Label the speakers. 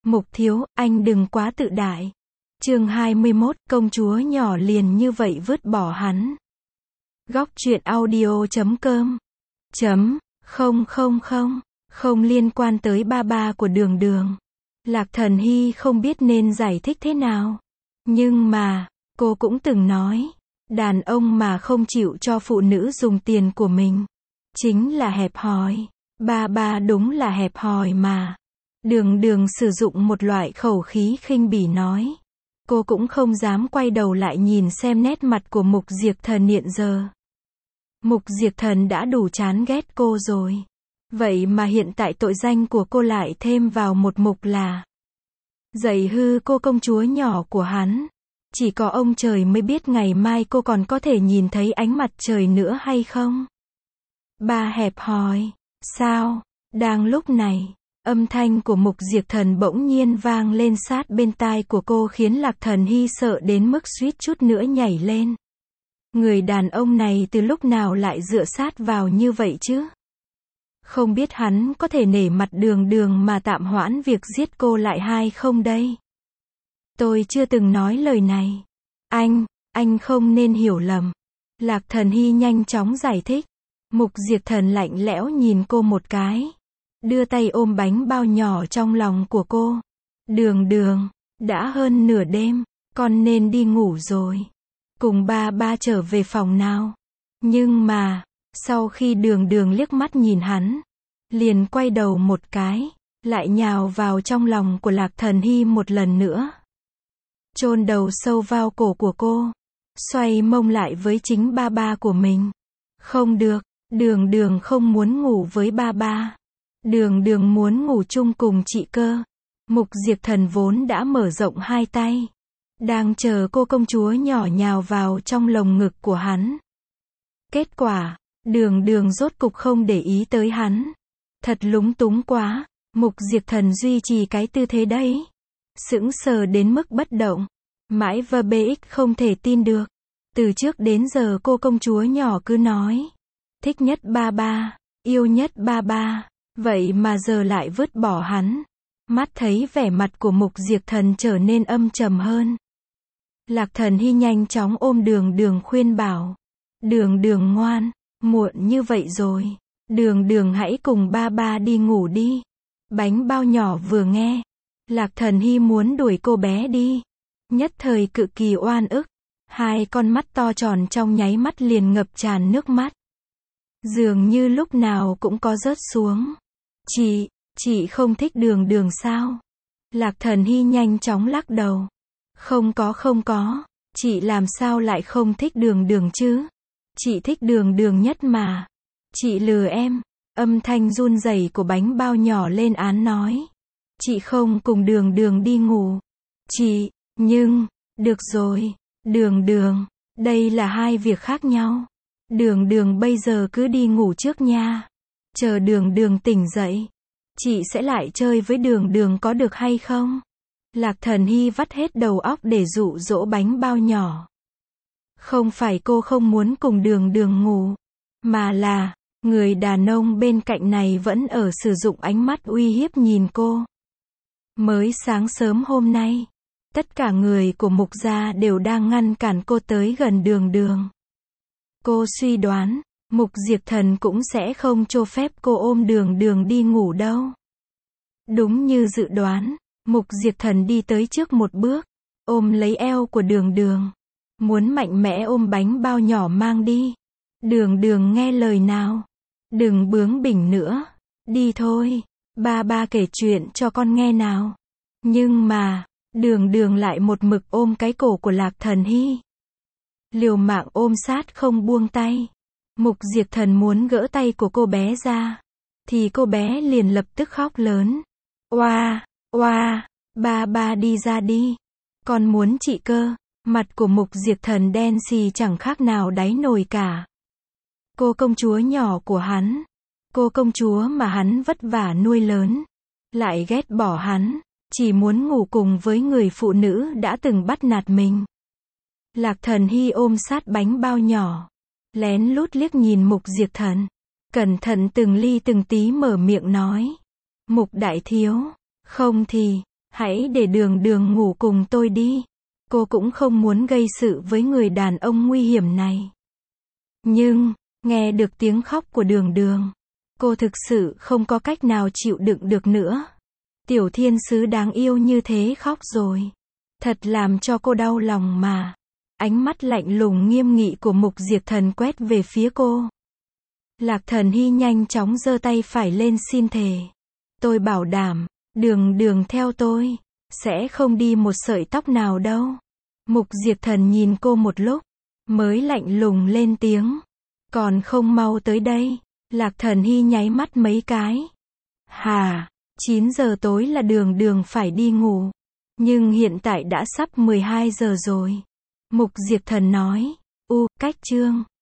Speaker 1: Mục thiếu, anh đừng quá tự đại. Chương 21, công chúa nhỏ liền như vậy vứt bỏ hắn. Góc truyện audio.com không liên quan tới ba của Đường Đường. Lạc Thần Hy không biết nên giải thích thế nào. Nhưng mà, cô cũng từng nói, đàn ông mà không chịu cho phụ nữ dùng tiền của mình, chính là hẹp hòi. Ba đúng là hẹp hòi mà. Đường Đường sử dụng một loại khẩu khí khinh bỉ nói. Cô cũng không dám quay đầu lại nhìn xem nét mặt của Mục Diệp Thần hiện giờ. Mục Diệp Thần đã đủ chán ghét cô rồi. Vậy mà hiện tại tội danh của cô lại thêm vào một mục là dạy hư cô công chúa nhỏ của hắn. Chỉ có ông trời mới biết ngày mai cô còn có thể nhìn thấy ánh mặt trời nữa hay không. Ba hẹp hòi. Sao? Đang lúc này, âm thanh của Mục Diệp Thần bỗng nhiên vang lên sát bên tai của cô khiến Lạc Thần Hy sợ đến mức suýt chút nữa nhảy lên. Người đàn ông này từ lúc nào lại dựa sát vào như vậy chứ? Không biết hắn có thể nể mặt Đường Đường mà tạm hoãn việc giết cô lại hay không đây? Tôi chưa từng nói lời này. Anh không nên hiểu lầm. Lạc Thần Hy nhanh chóng giải thích. Mục Diệp Thần lạnh lẽo nhìn cô một cái. Đưa tay ôm bánh bao nhỏ trong lòng của cô. Đường Đường, đã hơn nửa đêm, con nên đi ngủ rồi. Cùng ba trở về phòng nào. Nhưng mà, sau khi Đường Đường liếc mắt nhìn hắn, liền quay đầu một cái, lại nhào vào trong lòng của Lạc Thần Hy một lần nữa. Chôn đầu sâu vào cổ của cô, xoay mông lại với chính ba của mình. Không được, Đường Đường không muốn ngủ với ba. Đường Đường muốn ngủ chung cùng chị cơ. Mục Diệp Thần vốn đã mở rộng hai tay, đang chờ cô công chúa nhỏ nhào vào trong lồng ngực của hắn. Kết quả, Đường Đường rốt cục không để ý tới hắn. Thật lúng túng quá. Mục Diệp Thần duy trì cái tư thế đấy, sững sờ đến mức bất động. Mãi VBX không thể tin được. Từ trước đến giờ cô công chúa nhỏ cứ nói thích nhất ba, yêu nhất ba, vậy mà giờ lại vứt bỏ hắn. Mắt thấy vẻ mặt của Mục Diệp Thần trở nên âm trầm hơn. Lạc Thần Hy nhanh chóng ôm Đường Đường khuyên bảo. Đường Đường ngoan, muộn như vậy rồi. Đường Đường hãy cùng ba đi ngủ đi. Bánh bao nhỏ vừa nghe, Lạc Thần Hy muốn đuổi cô bé đi. Nhất thời cực kỳ oan ức. Hai con mắt to tròn trong nháy mắt liền ngập tràn nước mắt. Dường như lúc nào cũng có rớt xuống. Chị không thích Đường Đường sao? Lạc Thần Hy nhanh chóng lắc đầu. Không có. Chị làm sao lại không thích Đường Đường chứ? Chị thích Đường Đường nhất mà. Chị lừa em. Âm thanh run rẩy của bánh bao nhỏ lên án nói. Chị không cùng Đường Đường đi ngủ. Nhưng, được rồi. Đường Đường, đây là hai việc khác nhau. Đường Đường bây giờ cứ đi ngủ trước nha. Chờ Đường Đường tỉnh dậy, chị sẽ lại chơi với Đường Đường có được hay không? Lạc Thần Hy vắt hết đầu óc để dụ dỗ bánh bao nhỏ. Không phải cô không muốn cùng Đường Đường ngủ, mà là, người đàn ông bên cạnh này vẫn ở sử dụng ánh mắt uy hiếp nhìn cô. Mới sáng sớm hôm nay, tất cả người của Mục gia đều đang ngăn cản cô tới gần Đường Đường. Cô suy đoán, Mục Diệp Thần cũng sẽ không cho phép cô ôm Đường Đường đi ngủ đâu. Đúng như dự đoán, Mục Diệp Thần đi tới trước một bước, ôm lấy eo của Đường Đường, muốn mạnh mẽ ôm bánh bao nhỏ mang đi. Đường Đường nghe lời nào, đừng bướng bỉnh nữa, đi thôi, ba kể chuyện cho con nghe nào. Nhưng mà, Đường Đường lại một mực ôm cái cổ của Lạc Thần Hy, liều mạng ôm sát không buông tay. Mục Diệp Thần muốn gỡ tay của cô bé ra, thì cô bé liền lập tức khóc lớn. Oa, ba đi ra đi. Con muốn chị cơ. Mặt của Mục Diệp Thần đen xì chẳng khác nào đáy nồi cả. Cô công chúa nhỏ của hắn, cô công chúa mà hắn vất vả nuôi lớn, lại ghét bỏ hắn, chỉ muốn ngủ cùng với người phụ nữ đã từng bắt nạt mình. Lạc Thần Hy ôm sát bánh bao nhỏ, lén lút liếc nhìn Mục Diệp Thần, cẩn thận từng ly từng tí mở miệng nói. Mục đại thiếu, không thì, Hãy để Đường Đường ngủ cùng tôi đi. Cô cũng không muốn gây sự với người đàn ông nguy hiểm này. Nhưng, nghe được tiếng khóc của Đường Đường, cô thực sự không có cách nào chịu đựng được nữa. Tiểu thiên sứ đáng yêu như thế khóc rồi. Thật làm cho cô đau lòng mà. Ánh mắt lạnh lùng nghiêm nghị của Mục Diệp Thần quét về phía cô. Lạc Thần Hy nhanh chóng giơ tay phải lên xin thề. Tôi bảo đảm, Đường Đường theo tôi, sẽ không đi một sợi tóc nào đâu. Mục Diệp Thần nhìn cô một lúc, mới lạnh lùng lên tiếng. Còn không mau tới đây. Lạc Thần Hy nháy mắt mấy cái. Hà, 9 giờ tối là Đường Đường phải đi ngủ. Nhưng hiện tại đã sắp 12 giờ rồi. Mục Diệp Thần nói. Cách chương